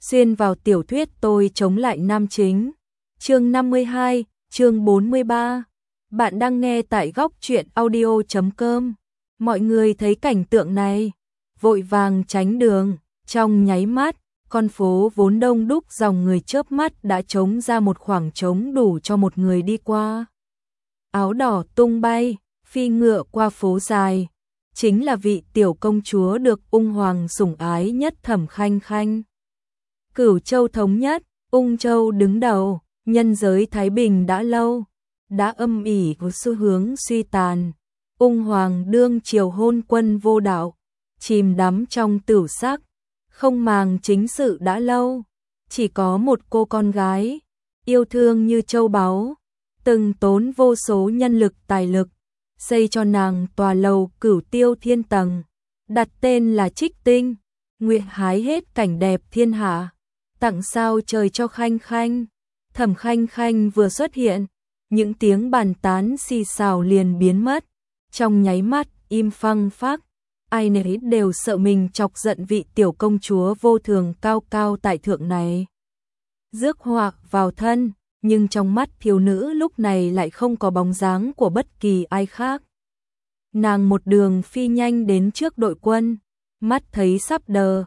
xuyên vào tiểu thuyết tôi chống lại nam chính. Chương 52, chương 43. Bạn đang nghe tại góc truyện audio.com. Mọi người thấy cảnh tượng này, vội vàng tránh đường, trong nháy mắt, con phố vốn đông đúc dòng người chớp mắt đã trống ra một khoảng trống đủ cho một người đi qua. Áo đỏ tung bay, phi ngựa qua phố dài, chính là vị tiểu công chúa được ung hoàng sủng ái nhất Thẩm Khanh Khanh. Cửu Châu thống nhất, Ung Châu đứng đầu, nhân giới thái bình đã lâu, đã âm ỉ có xu hướng suy tàn. Ung hoàng đương triều hôn quân vô đạo, chìm đắm trong tửu sắc, không màng chính sự đã lâu, chỉ có một cô con gái, yêu thương như châu báu, từng tốn vô số nhân lực tài lực, xây cho nàng tòa lầu Cửu Tiêu thiên tầng, đặt tên là Trích Tinh, nguyện hái hết cảnh đẹp thiên hạ, tặng sao trời cho Khanh Khanh. Thẩm Khanh Khanh vừa xuất hiện, những tiếng bàn tán xì xào liền biến mất, trong nháy mắt im phăng phắc, ai nấy đều sợ mình chọc giận vị tiểu công chúa vô thường cao cao tại thượng này. Rước họa vào thân, nhưng trong mắt thiếu nữ lúc này lại không có bóng dáng của bất kỳ ai khác. Nàng một đường phi nhanh đến trước đội quân, mắt thấy sắp đờ,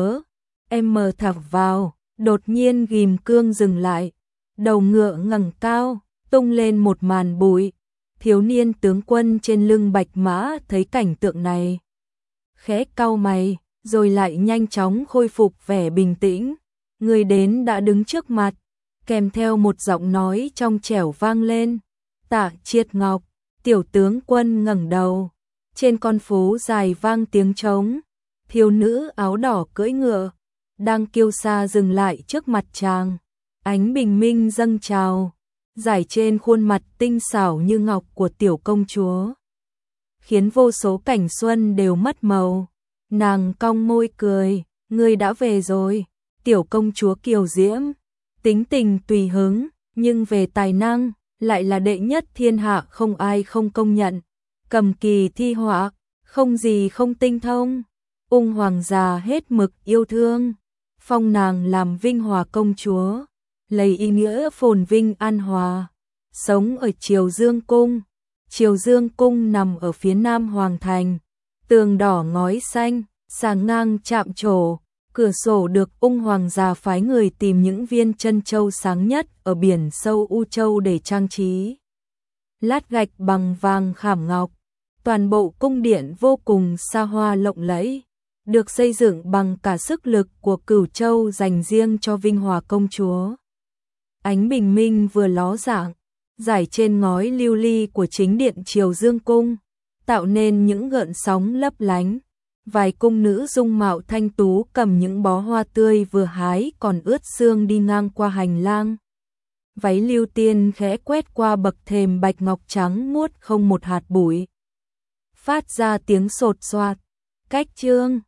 em mờ thẳng vào, đột nhiên ghim cương dừng lại, đầu ngựa ngẩng cao, tung lên một màn bụi. Thiếu niên tướng quân trên lưng bạch mã thấy cảnh tượng này, khẽ cau mày, rồi lại nhanh chóng khôi phục vẻ bình tĩnh. Người đến đã đứng trước mặt, kèm theo một giọng nói trong trẻo vang lên. Tạ Triệt Ngọc. Tiểu tướng quân ngẩng đầu, trên con phố dài vang tiếng trống, thiếu nữ áo đỏ cưỡi ngựa, đang kiêu sa dừng lại trước mặt chàng. Ánh bình minh dâng trào, rải trên khuôn mặt tinh xảo như ngọc của tiểu công chúa, khiến vô số cảnh xuân đều mất màu. Nàng cong môi cười, ngươi đã về rồi. Tiểu công chúa kiều diễm, tính tình tùy hứng, nhưng về tài năng lại là đệ nhất thiên hạ, không ai không công nhận. Cầm kỳ thi họa, không gì không tinh thông. Ung hoàng già hết mực yêu thương, phong nàng làm Vinh Hòa công chúa, lấy ý nghĩa phồn vinh an hòa, sống ở Triều Dương cung. Triều Dương cung nằm ở phía nam hoàng thành, tường đỏ ngói xanh, sàng ngang chạm trổ, cửa sổ được ung hoàng già phái người tìm những viên chân châu sáng nhất ở biển sâu U Châu để trang trí. Lát gạch bằng vàng khảm ngọc, toàn bộ cung điện vô cùng xa hoa lộng lẫy, được xây dựng bằng cả sức lực của Cửu Châu dành riêng cho Vinh Hòa công chúa. Ánh bình minh vừa ló dạng, rải trên ngói lưu ly của chính điện Triều Dương cung, tạo nên những gợn sóng lấp lánh. Vài cung nữ dung mạo thanh tú cầm những bó hoa tươi vừa hái còn ướt sương đi ngang qua hành lang. Váy lưu tiên khẽ quét qua bậc thềm bạch ngọc trắng muốt không một hạt bụi, phát ra tiếng sột soạt. Cách chương